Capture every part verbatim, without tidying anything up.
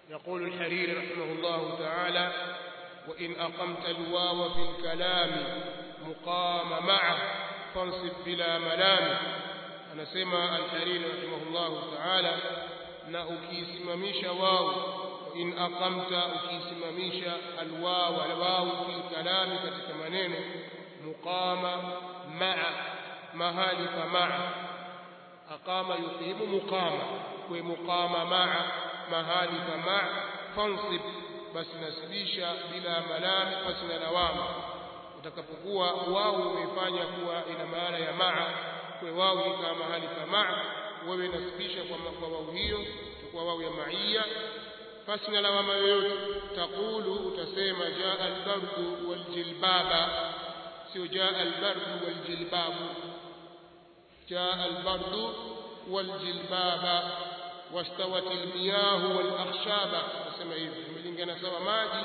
يقول الحريري رحمه الله تعالى: وإن أقمت الواو في الكلام مقام معه فانصب بلا ملام. anasema al-Hariri rahimahullahu ta'ala, na ukisimamisha wao, in aqamta, ukisimamisha alwaw alwaw fi kalami, katika maneno, muqama ma'a, mahali pa ma'a, aqama yuqimu muqama, kwa muqama ma'a, mahali pa ma'a, fansib, basi nasibisha bila malami, basi na lawama. Utakapokuwa wao umefanya kuwa ina maana ya ma'a, kwa wao kama mahali pa ma'a, wewe nasibisha kwa wao hiyo kwa wao ya ma'iyya, basi na lawama yoyote. Taqulu, utasema jaa al-bardu wal jilbaba, sio jaa al-bardu wal jilbabu. Jaa al-bardu wal jilbaba wastawat al-miyah wal akhshaba, nasema hivi, umelingana sawa maji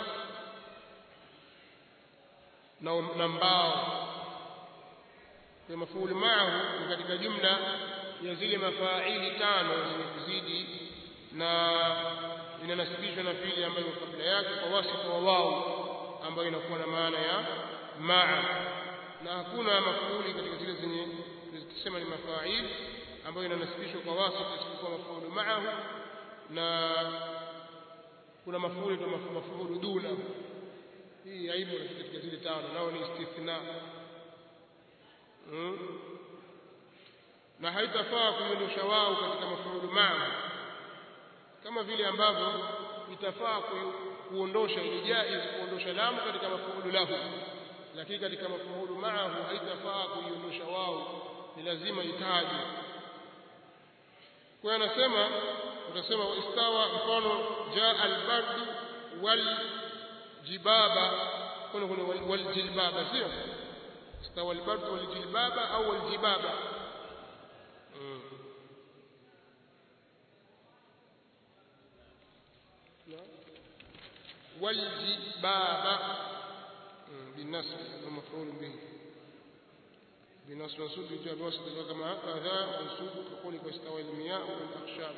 na mbao. Kwa mafuulu ma'ahu ni katika jumla ya zile mafaili tano zenye kuzidi, na inanasibishwa na fiili ambayo kabla yake kwa wasifu wa wao, ambayo inakuwa na maana ya ma'a. Na hakuna mafuuli katika zile zenye tusema ni mafaili ambayo inanasibishwa kwa wasifu isipokuwa mafuulu ma'ahu, na kuna mafuuli tu mafuulu duna. Hii aibu katika zile tano, nao ni istithna. Hmm. Na haitafaa kuondosha wao katika mafuulu ma'ahu, kama vile ambavyo itafaa kuondosha, ni jaiz kuondosha lamu katika mafuulu lahu, lakini katika mafuulu ma'ahu haitafaa kuiondosha wao, ni lazima itajwe. Kwa hiyo anasema, utasema istawa, mfano jaa al-bardu wal jibaba, kuna kuna wal jilbaba, sio استوى البرد والجلباب أو الجبابة. والجبابة بالنصب ومفعول به، بالنصب منصوب بالجواب وسط كما هذا منصوب كقولك واستوى المياه والأخشاب.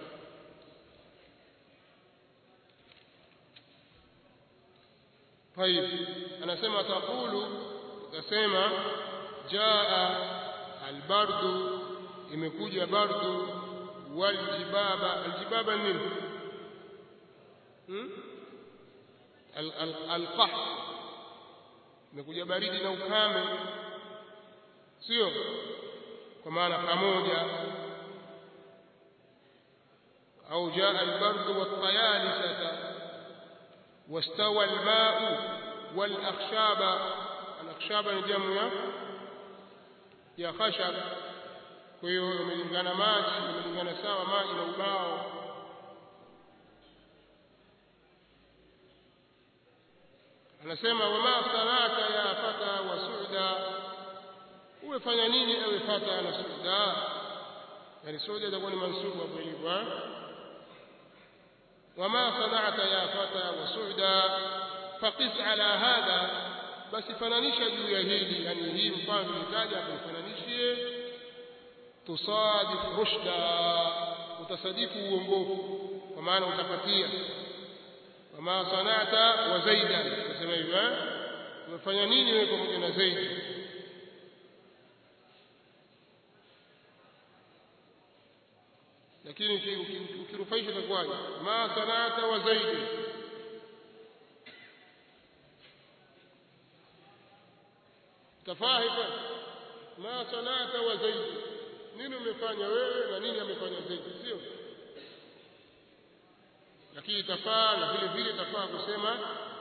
طيب أنا سمع تقول، tasema jaa albardu, imekuja bardu, waljibaba. Aljibaba nini? hmm? alqahf, imekuja baridi na ukame, sio kwa maana pamoja. au jaa albardu wattayalisata wastawa alma'u walakhshaba. Akhshaba ni jamu ya ya khashab, kwa hiyo imelingana maji, imelingana sawa maji na ubao. Anasema wama salaka ya fata wa suuda, umefanya nini ewe fata na suuda? Yani suuda itakuwa ni mansubu hapo ilivyo. wama sana'ata ya fata wa suuda faqis ala hadha, basi fananisha juu ya hili, yani hii mfano nitaja hapo, fananishie tusadif rushda, utasadifu uongofu, kwa maana utapatia. wama sana'ta wa zaidan, nasema hivyo, umefanya nini wewe pamoja na Zaid? Lakini ukirufaisha itakuwaje? ma sana'ta wa Zaid, tafahifa ma sana'ta wa Zaid, nini umefanya wewe na nini amefanya Zaid, sio? Lakini tafaa na vile vile tafaa kusema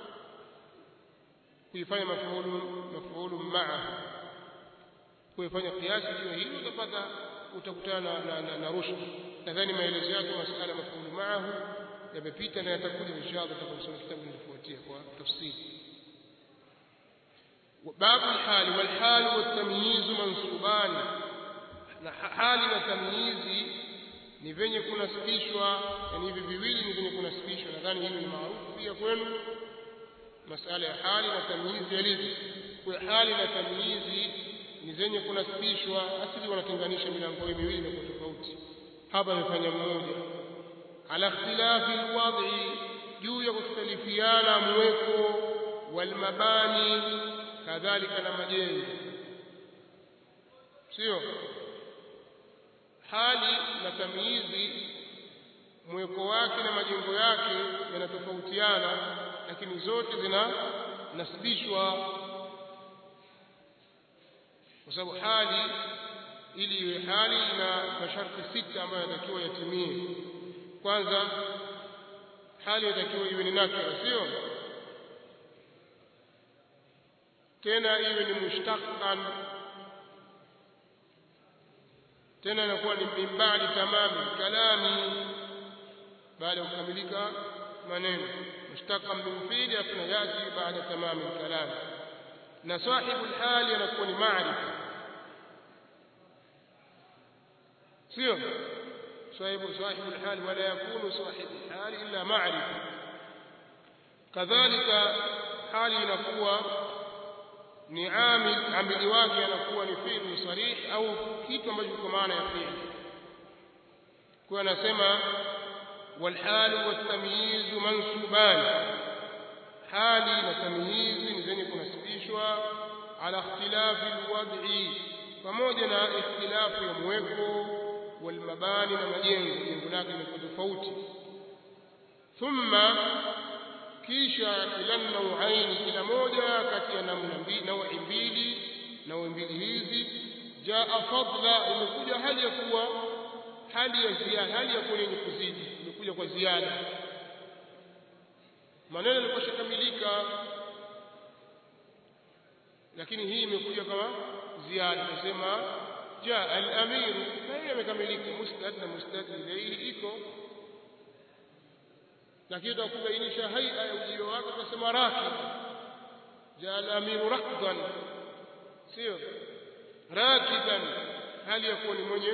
kuifanya mafuulu mafuulu ma'a, kuifanya kiasi juu hilo, utapata utakutana na, na, na rushd. Nadhani maelezo yake masuala mafuulu ma'ahu yamepita na yatakuja inshallah tutakaposoma kitabu kinachofuatia kwa tafsiri. باب الحال والحال والتمييز منصوبان. na hali na tamyizi ni venye kunasibishwa, yani hivi viwili ni venye kunasibishwa. Nadhani hili ni maarufu pia kwenu, masala ya hali na tamyizi yalivyo. Kwa hali na tamyizi ni zenye kunasibishwa, asili wanatenganisha milango hii miwili kwa tofauti. Hapa amefanya mmoja ala ikhtilafi alwad'i juu ya kustalifiana mweko walmabani kadhalika na majengo sio hali na tamyizi mweko wake na majengo yake yanatofautiana lakini zote zina nasibishwa kwa sababu hali ili iwe hali na masharti sita ambayo yatakiwa yatimie kwanza hali yatakiwa iwe ni nakira sio tena iwe ni mushtaqan tena inakuwa ni mimbali tamami kalami baada ya kukamilika maneno mushtaqan min fi'li afna yati baada tamami kalam na sahibu hali anakuwa ni maarifa sio sahibu sahibu hali wala yakunu sahibu hali illa maarifa kadhalika hali inakuwa ni amil amili wake anakuwa ni fi'l sarih au kitu ambacho kwa maana ya fi'l kwa anasema wal hal wa tamyiz mansuban hali na tamyiz ni zenye kunasibishwa ala ikhtilafi alwad'i pamoja na ikhtilafu ya mweko wal mabani na majengo jengo lake ni tofauti thumma kisha kila nauaini kila moja kati ya namna mbili naui mbili naui mbili hizi jaa fadla imekuja hali ya kuwa hali ya ziada hali ya kuwa yenye kuzidi imekuja kwa ziada maneno yalikuwa shakamilika lakini hii imekuja kama ziada tunasema jaa al-amir na hiyo imekamilika mustad na mustad ilayhi iko lakini tukubainisha haia ya ujio wake tunasema rakib jaa al-amir rakdan sio rakiban hali ya kuwa ni mwenye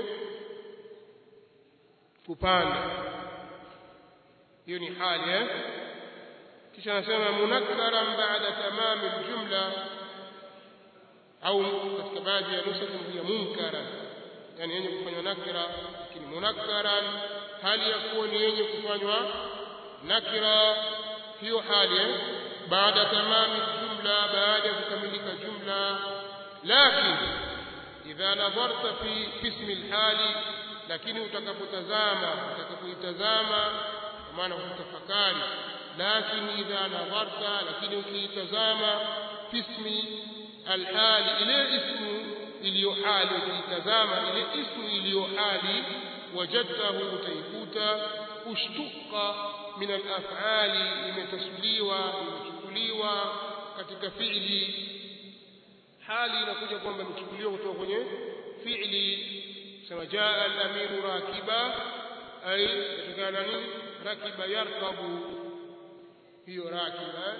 kupanda hiyo ni hali eh kisha anasema munakkaran baada tamam al-jumla au katika baadhi ya nusa ya munkara yani yenye kufanywa nakira lakini munakkaran hali ya kuwa ni yenye kufanywa nakira hiyo hali baada tamam jumla baada ya kukamilika jumla lakini idha nadharta fi ismi alhali lakini utakapotazama utakapoitazama kwa maana utafakari lakini idha nadharta lakini ukiitazama fi ismi alhali ile ismu iliyo hali ukitazama ile ismu iliyo hali wajadtahu utaikuta ushtuqa min alaf'ali imetasuliwa imechukuliwa katika fi'li hali inakuja kwamba imechukuliwa kutoka kwenye fi'li sema jaa al-amiru rakiba ay kutokana nini rakiba yarkabu hiyo rakiba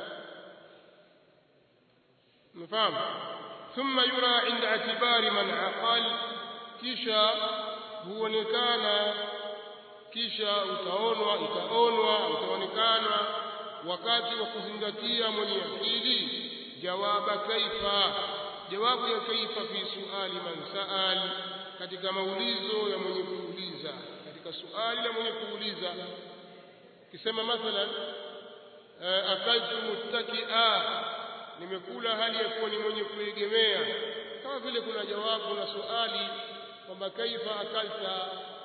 mfahamu thumma yura inda i'tibari man aqal kisha huonekana kisha utaonwa itaonwa utaonekana wakati wa kuzingatia mwenye akili jawaba kaifa jawabu ya kaifa fi suali man saal katika maulizo ya mwenye kuuliza katika suali la mwenye kuuliza kisema mathalan akaltu muttakia nimekula hali ya kuwa ni mwenye kuegemea kama vile kuna jawabu na suali kwamba kaifa akalta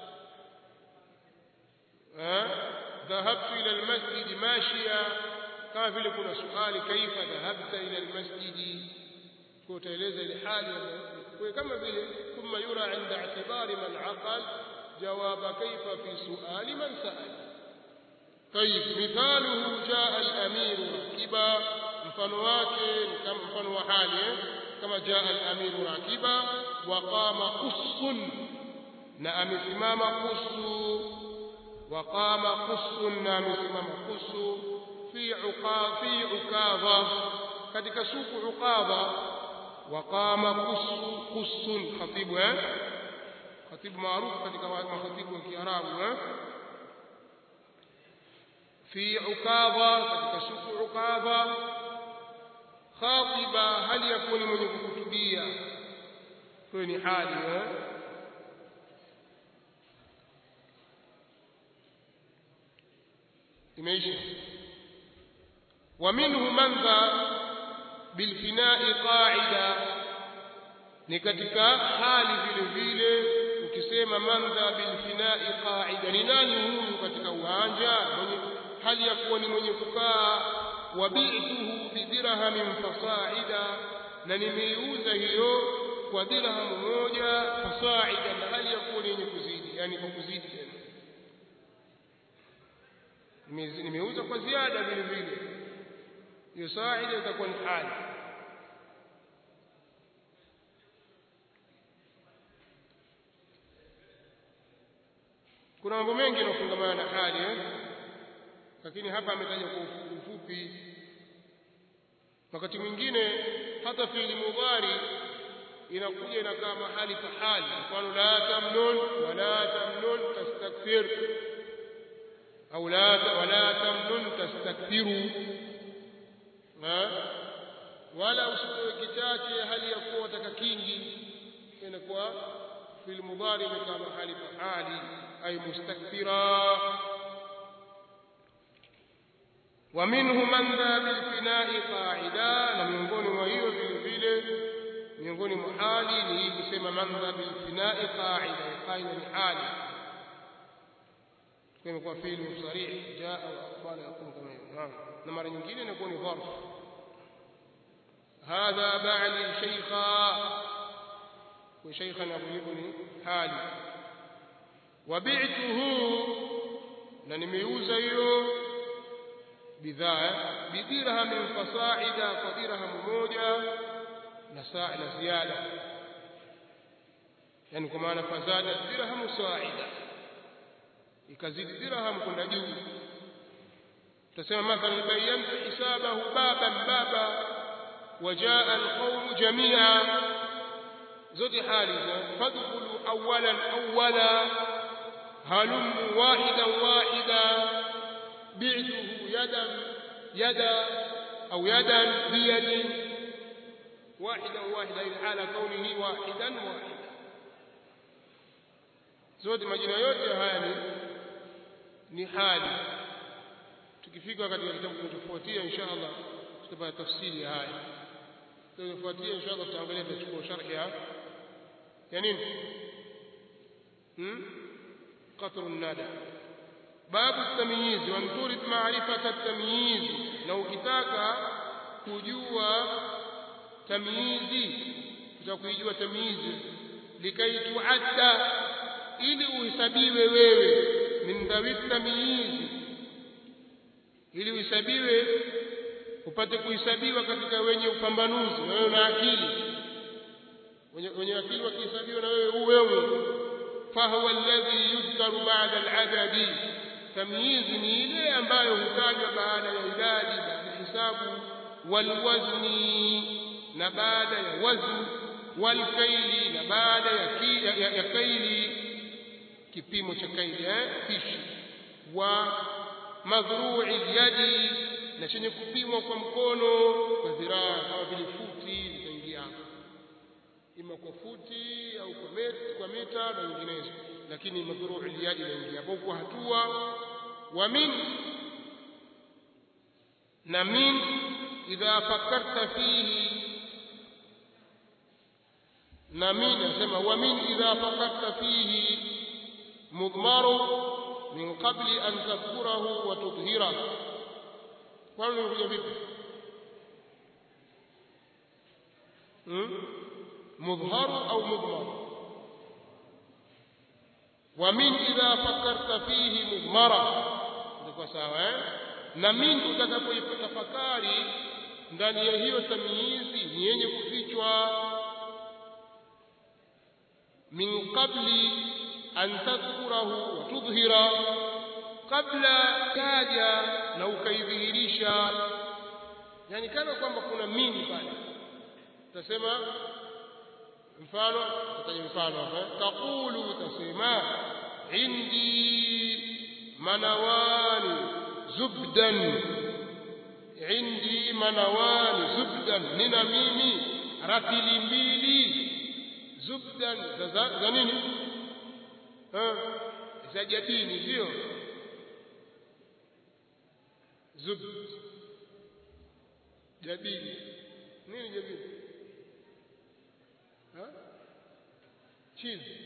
ذهبت إلى المسجد ماشيا كما vile kuna swali kaifa dhahabta ila almasjid kueleza ile hali kwa kama vile thumma yura inda i'tibari man aqal jawaba kaifa fi suali man sa'al طيب مثاله جاء الامير راكبا mfano wake ni kama mfano wa hali kama jaa al-amir rakiba wa qama qussun na amesimama qussu wa qama qussun na amesimama qussu fi uqa fi uqadha katika suku uqadha wa qama qussu qussun khatibu eh khatibu maarufu katika makhatibu wa Kiarabu eh في عقابة katika suku uqadha khatiba hali yakuni mwenye kukutubia hiyo ni hali eh imeisha ومنه من ذا بالفناء قاعدة ni katika hali vile vile ukisema mandha bilfina'i qa'ida ni nani huyu katika uwanja mwenye hali ya kuwa ni mwenye kukaa wabi'tuhu bidirhamin fasa'ida na nimeiuza hiyo kwa dirham moja fasa'ida na hali ya kuwa ni yenye kuzidi yani kwa kuzidi tena nimeuza kwa ziada vile vile hiyo sa'ida itakuwa ni hali kuna mambo mengi yanayofungamana na hali eh lakini hapa ametaja kwa ufupi wakati mwingine hata fi'li mudhari inakuja inakaa mahali pa hali mfano la tamnun wala tamnun tastakthir au la wala tamnun tastaktiru wala usiwe kichache hali ya kuwa wataka kingi inakuwa fi'li mudhari inakaa mahali pa hali أي مستكثرا ومنه من ذا بالفناء قاعدا نميونغوني وهيو vile miongoni mwa hali ni hii kusema man dha bilfina'i qa'ida qaida ni hali kama kwa fi'li sarih jaa au aqbala yakun kama hivyo na mara nyingine inakuwa ni dharf hadha ba'li shaykha wa shaykhan yaquluni hali wabi'tuhu na nimeuza hiyo bidhaa bidirham fasa'ida kwa dirham moja na saa na ziada yani kwa maana fazada dirham sa'ida ikazidi dirham kwenda juu tutasema mathalan bayyanta hisabahu baban baba wajaa alqawm jami'a zote hali fadkhulu awwalan awwala هلم واحدا واحدا بعته يدا يدا أو يدا بيد واحدا واحدا حال كونه واحدا واحدا zote majina yote haya ni ni hali tukifika katika kitabu kinachofuatia inshallah tutapata tafsiri ya haya tutafuatia inshallah tutaangalia tutachukua sharhi ya ya nini hmm قطر الندى باب التمييز وان تريد معرفة التمييز لو كتاك kujua tamyizi kutakujua tamyizi likai tuadda ili uhesabiwe wewe min dhawi tamyizi ili uhesabiwe upate kuhesabiwa katika wenye upambanuzi wewe na akili wenye wenye akili wakihesabiwa na wewe uwewe فهو الذي يذكر بعد العدد تمييز ni ile ambayo hutajwa baada ya idadi baada ya hisabu walwazni na baada ya wazn walkaili na baada ya ya kaili kipimo cha kaili eh fishi wa madhru'i yadi na chenye kupimwa kwa mkono kwa dhiraa kama vile futi zitaingia ima kwa futi au kwa mita kwa mita na nyinginezo lakini madhuru aliyadi inaingia hapo kwa hatua wa min na min idha fakarta fihi na min nasema wa min idha fakarta fihi mudmaru min qabli an tadhkurahu wa tudhhira kwa nini unakuja vipi hmm مظهر أو مضمر ومن إذا فكرت فيه مضمرة ndiko sawa eh na mimi utakapotafakari ndani ya hiyo tamyizi ni yenye kufichwa min qabli an tadhkurahu wa tudhhira kabla kaja na ukaidhihirisha yani kana kwamba kuna mimi pale tutasema mfano tutaje mfano hapa taqulu tasema indi manawani zubdan indi manawani zubdan nina mimi ratili mbili zubdan za nini eh za jabini sio zubd jabili. Nini jabili? Ha? Cheese.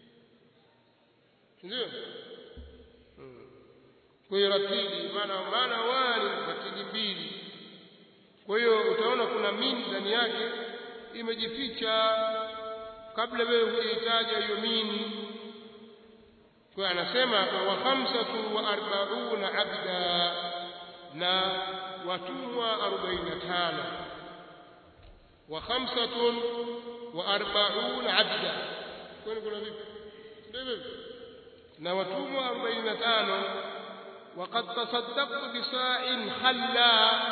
Ndio? Hmm. Kwa hiyo ratili maana maana wali ratili mbili. Kwa hiyo utaona kuna min ndani yake imejificha kabla wewe hujitaja hiyo min. Kwa anasema wa khamsatu wa arba'una abda, na watumwa arobaini na tano. Wa khamsatun wa arba'una abda, kwani kuna vipi? Ndio vipi? Na watumwa arobaini na tano. وقد تصدقت بصاع خلا,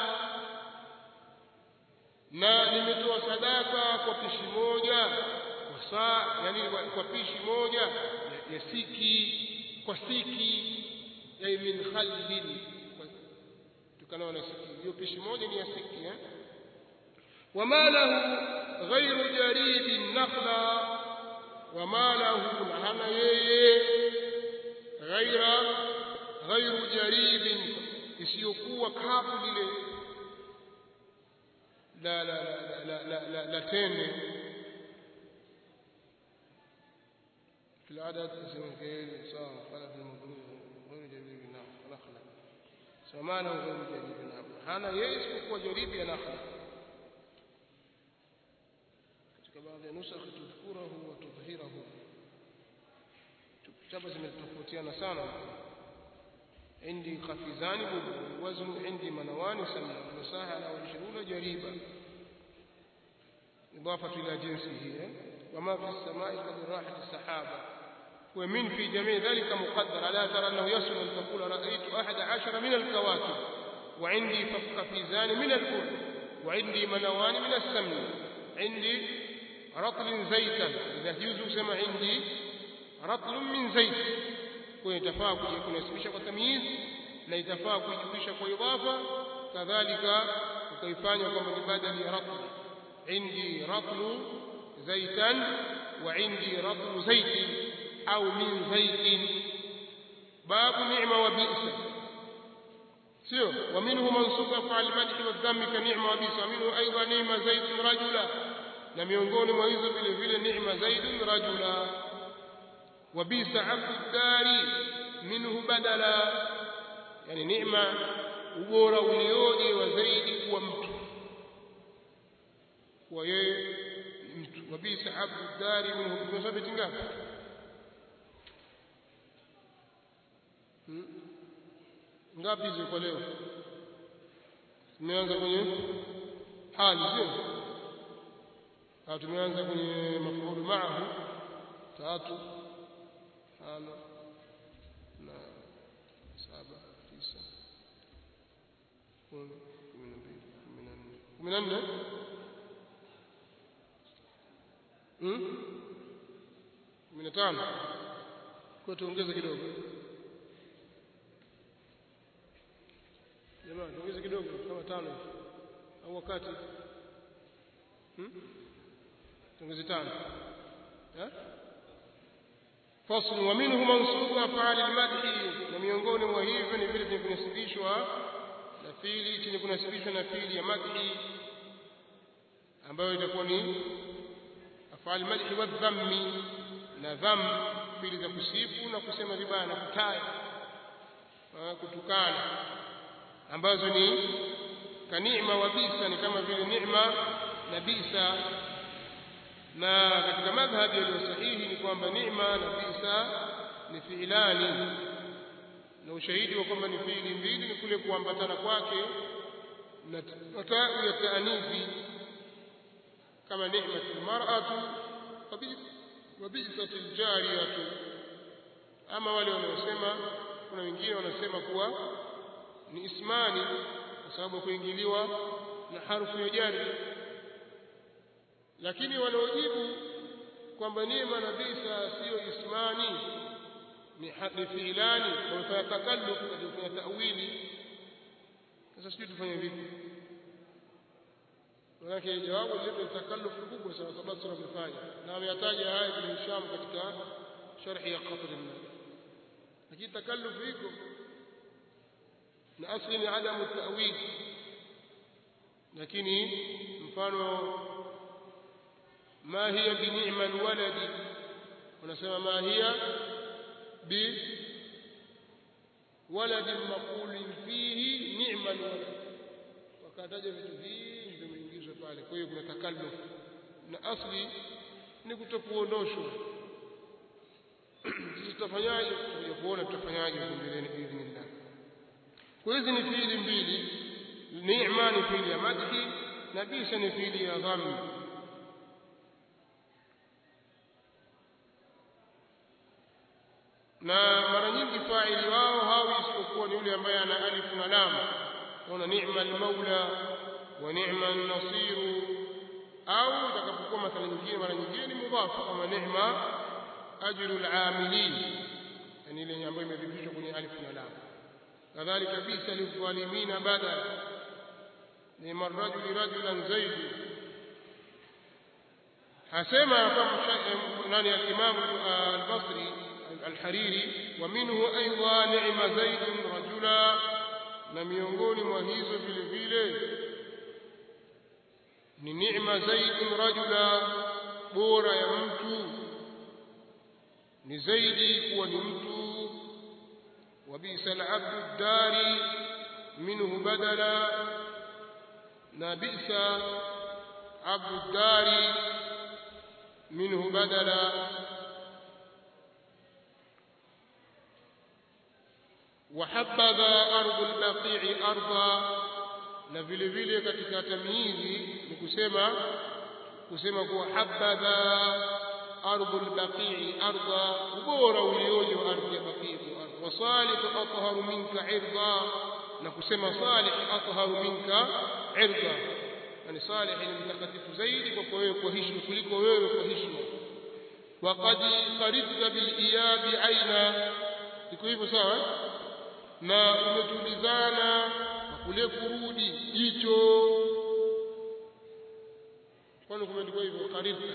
na nimetoa sadaka kwa pishi moja kwa saa, yani kwa pishi moja ya siki, kwa siki ya min khallin, tukana na siki, hiyo pishi moja ni ya siki eh. Wama lahu ghayru jaribin nakhla, wama lahu, na hana yeye ghaira ghayru jaribin, isiyokuwa kapu lile la la la la la la, la tende في العدد اسم كيل صار خلف المضروب غير جريب نخلة سمانه غير جريب نخلة, hana yeye isipokuwa jaribi ya nakhla. Katika baadhi ya nusakh tudhkurahu wa tudhhirahu, chapa zimetofautiana sana. عندي خفيزان والوزن عندي منوان سنة ومساحة على عشرون جريبا إضافة إلى جنسه. وما في السماء قد راحت السحابة, ومن في جميع ذلك مقدر. ألا ترى أنه يصل أن تقول رأيت أحد عشر من الكواكب, وعندي خفيزان من البر, وعندي منوان من السمن, عندي رطل زيتا, إذا يجوز سمع عندي رطل من زيت. Kwa itafaa kunasibisha kwa tamyiz na itafaa kujulisha kwa idafa, kadhalika ukaifanya kwamba ni badali ya ratl. Indi ratlu zaitan wa indi ratlu zaitin au min zaitin. Babu ni'ma wa bi'sa, sio wa minhu mansuba fa al-madhi wa dhammi ka ni'ma wa bi'sa, minhu aidan ni'ma zaitun rajula, na miongoni mwa hizo vile vile ni'ma zaidun rajula. وبئس عبد الدار منه بدلا, yani neema ubora ulioje wa zaidi kuwa mtu, kwa yeye mtu. Wabisa abdu dari minhu, tunasabiti ngapi? hmm? ngapi hizo kwa leo? Tumeanza kwenye hali, sio? au tumeanza kwenye maf'ul ma'ahu tatu tano na saba tisa kumi kumi na mbili kumi na nne kumi na nne hmm kumi na tano. Kwa tuongeze kidogo jamaa, tuongeze kidogo kama tano au wakati hmm tuongeze tano eh. فصل ومنه منصوب أفعال المدح, na miongoni mwa hivyo ni vile vinasibishwa na fiili chenye kunasibishwa na fiili ya madhi, ambayo itakuwa ni af'al madhi wa dhammi na dham, fiili za kusifu na kusema vibaya na kutaya kutukana, ambazo ni kanima wa bisa, ni kama vile neema na bisa. Na katika madhhabi yaliyo sahihi ni kwamba neema na bisa ni fiilani, na ushahidi wa kwamba ni fiili mbili ni kule kuambatana kwake na taa ya taanithi, kama ni'matul mar'atu wa bi'satil jariyatu. Ama wale wanaosema, kuna wengine wanasema kuwa ni ismani kwa sababu kuingiliwa na harfu ya jari, lakini wanaojibu kwamba neema na bisa sio ismani, ni hadi fiilani, wamefanya takalluf na kufanya ta'wili. Sasa sisi tufanye vipi? Manake jawabu ni takalluf kubwa sana, sababu tunafanya na ameyataja haya Ibn Hisham katika sharhi ya Qatr al-Malik, lakini takalluf iko na asli ni adamu ta'wil. lakini mfano ma hiya bi ni'mal waladi unasema ma hiya bi waladin maqulin fihi ni'mal walad wakataja vitu vingi vimeingizwa pale kwa hiyo kuna takalluf na asli ni kutokuondoshwa sisi tutafanyaje tutakuja kuona tutafanyaje mbeleni biidhnillah kwa hizi ni fiili mbili ni'ma ni fiili ya madhi na bisa ni fiili ya dhamm na mara nyingi fa'ili wao hawi isipokuwa ni yule ambaye ana alif na lam kuna ni'ma al-maula wa ni'ma an-nasir au itakapokuwa mathala nyingine mara nyingine mudhafu kama ni'ma ajrul amilin yani ile ambayo imedhibitishwa kwenye alif na lam kadhalika bisa lidh-dhalimin badal ni'ma ar-rajul rajulan zaid hasema kama nani al-imam al-basri الحريري ومنه ايضا نعم زيد رجلا na miongoni mwa hizo vile vile ni neema zaidi rajula bora ya mtu ni zaidi kuwa ni mtu wabisa al-abd dari minhu badala na bisa abd dari minhu badala وحبذا ارض البقيع ارضا na vile vile katika tamyizi ni kusema kusema kuwa habadha ardhul baqi arda ubora uliojo ardhi ya baqi wa salih atharu minka irda na kusema salih atharu minka irda yani salih ni mtakatifu zaidi kwa wewe kwa heshima kuliko wewe kwa heshima wa qad qaridta bil iyab aina iko hivyo sawa na umetulizana kule kurudi jicho kwani kumeandikwa hivyo qaridta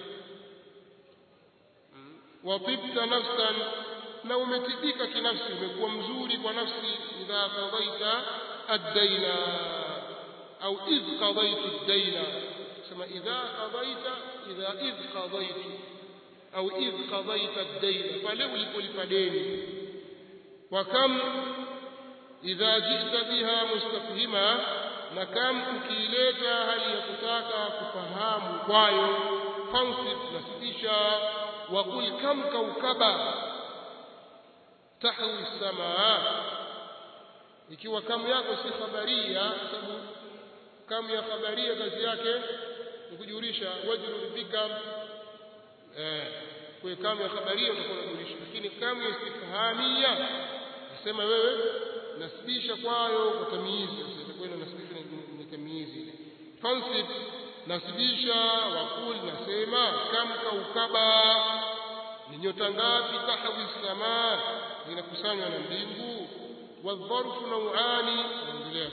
wa tibta nafsan na umetibika kinafsi umekuwa mzuri kwa nafsi idha qadaita ad-daina au idh qadaitu ad-daina sema idha qadaita idha idh qadaitu au idh qadaita ad-daina pale ulipolipa deni wa kam idha jita biha mustafhima na kam ukileta hali ya kutaka kufahamu kwayo fansib nasibisha wa qul kam kaukaba tahwi samaa ikiwa kam yako si khabaria sababu kam ya khabaria kazi yake ni kujulisha wajru bika eh kwa kam ya khabaria utakuwa unajulisha lakini kam ya istifhamia nasema wewe nasibisha kwayo kwa tamyizi itakuwa nasibisha ni tamyizi ile fansib nasibisha waqul nasema kam kaukaba ni nyota ngapi tahwi samaa zinakusanywa na mbingu wadharfu nauani endelea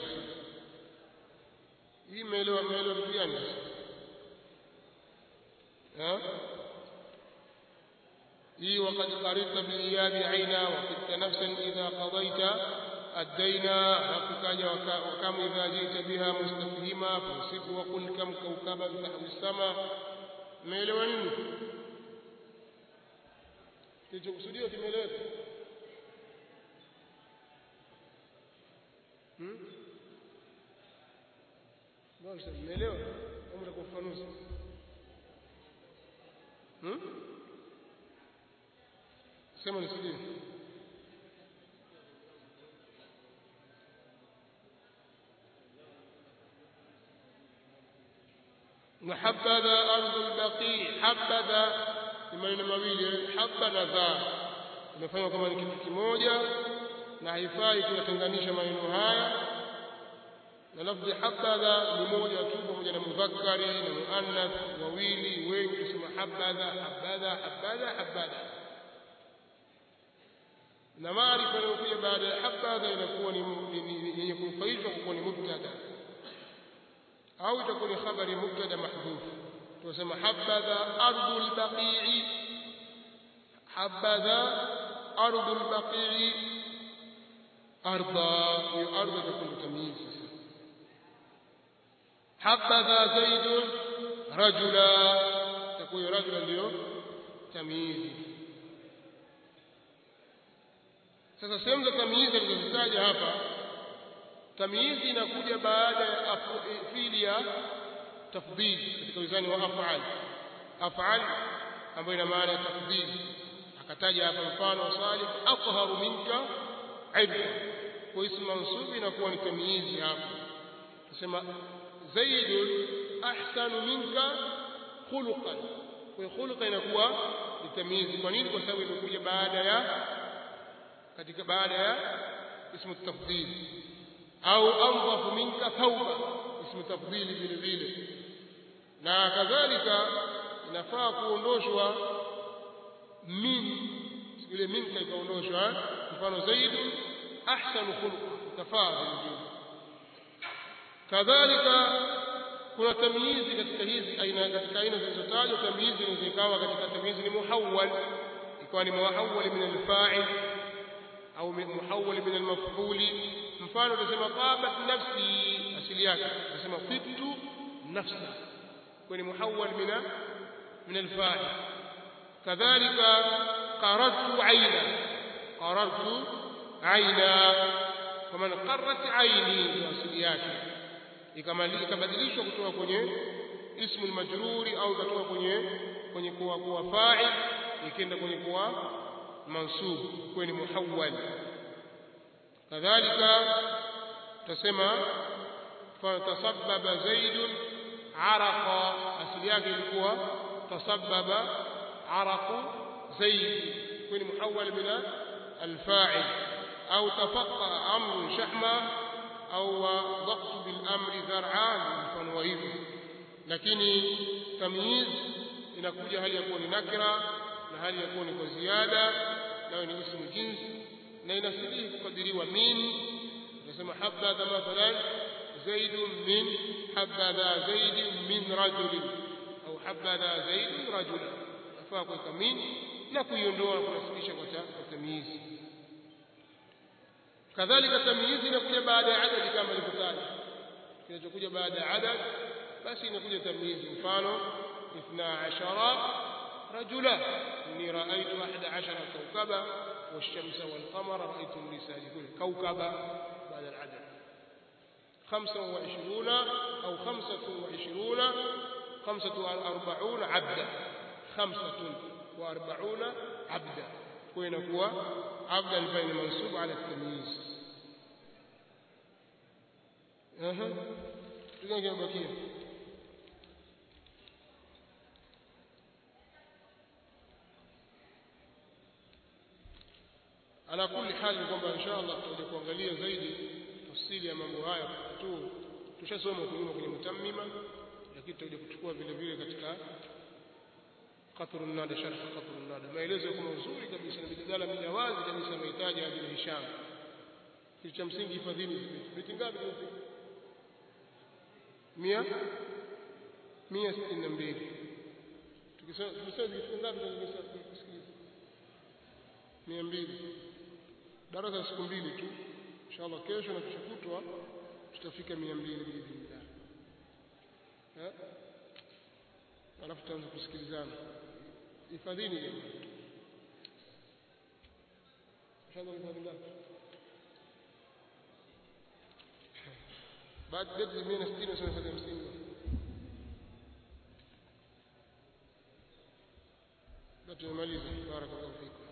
hii meelewa meelewa vipi yani ha hii waqad qarita bil iyab aina wa kunta nafsan idha qadaita الدينا حقك وكم إذا جئت بها مستفهما فانصب وقل كم كوكبا بتحوي السماء umeelewa nini kilichokusudiwa kimeeleweka hmm basi umeelewa au mtaka ufafanuzi hmm sema nisikilize وحبذا ارض البقيع حبذا maneno mawili habba na dha imefanywa kama ni kitu kimoja na haifai kuyatenganisha maneno haya na lafzi habadha ni moja tu pamoja na mudhakkari na muannath wawili wengi kusema habadha habadha habadha habadha na maarifa inayokuja baada ya habadha inakuwa ni yenye kufaishwa kwa ni mubtada au itakuwa ni khabari mubtada mahdhuf tunasema habadha ardul baqi'i habadha ardul baqi'i arda hiyo ardhi itakuwa tamyiz sasa habadha zaidun rajula, takuwa rajula ndio tamyizi. Sasa sehemu za tamyizi zilizozitaja hapa, tamyizi inakuja baada ya fiili ya tafdhil katika wizani wa af'al. Af'al ambayo ina maana ya tafdhil, akataja hapa mfano Salih atharu minka ilma, kwa ismu mansub inakuwa ni tamyizi hapa. Tusema Zaidun ahsanu minka khuluqan, kwa khuluqa inakuwa ni tamyizi. Kwa nini? Kwa sababu imekuja baada ya katika baada ya ismu tafdhil. Au anzafu minka thawba, ismu tafdhil vile vile. Na kadhalika inafaa kuondoshwa min, ile minka ikaondoshwa, mfano Zaidun ahsanu khuluqan, tafaa vile vile. Kadhalika kuna tamyizi katika hizi aina, katika aina zilizotajwa tamyizi inaweza ikawa katika tamyizi ni muhawwal, ikawa ni muhawwal min al-fa'il au muhawwal min al-maf'uli. Mfano tunasema tabat nafsi, asili yake tunasema tibtu nafsa, kwa ni muhawwal min min al-fa'il. Kadhalika qarartu ayna, qarartu ayna, kama qarrat ayni, asili yake ikabadilishwa kutoka kwenye ismu al-majruri au kutoka kwenye kwenye kuwa kuwa fa'il ikaenda kwenye kuwa mansub, kwa ni muhawwal. Kadhalika tutasema fa tasabbaba zaidun araqa, asili yake ilikuwa tasabbaba araqu zaid, kwa ni muhawwal min al-fa'il. Au tafaqqa amru shahma au dhaqtu bil amri dhar'an, mfano wa hivyo. Lakini tamyiz inakuja hali ya kuwa ni nakira na hali ya kuwa ni kwa ziada, nayo ni ismu jinsi, na inasilihi kukadiriwa min. Tunasema habadha mathalan zaidun min habadha zaidun min rajulin, au habadha zaidun rajula, nafaa kuweka min na kuiondoa na kunasibisha kwa tamyiz. Kadhalika tamyizi inakuja baada ya adad, kama ilivyotaja. Kinachokuja baada ya adad basi inakuja tamyizi. Mfano اثنا عشر رجلا اني رايت احد عشر كوكبا والشمس والقمر رايت النساء كل كوكبا بعد العدد. خمسة وعشرون او خمسة وعشرون خمسة وأربعون عبدا، خمسة وأربعون عبدا، وينكوا عبدا بين منصوب على التمييز. اها تيجي بقيه ala kulli hali, kwamba insha Allah tutakuja kuangalia zaidi tafsiri ya mambo haya tu. Tushasoma kunyuma kwenye mutammima, lakini tutakuja kuchukua vile vile katika qatrun nada, sharh qatrun nada, maelezo yako mazuri kabisa na mijadala mijawazi kabisa mahitaji ya Ibn Hisham. Kitu cha msingi hifadhini vitu ngapi tunafika mia mia sitini na mbili. Tukisema tukisema vitu ngapi tunaweza kusikiliza mia mbili. Darasa siku mbili tu inshallah, kesho na kesho kutwa tutafika mia mbili biidhnillah. Eh, alafu tutaanza kusikilizana. Hifadhini jamani, inshallah. Hifadhini baada ya mia na sitini sana sana hamsini. Baada tumaliza. Barakallahu fikum.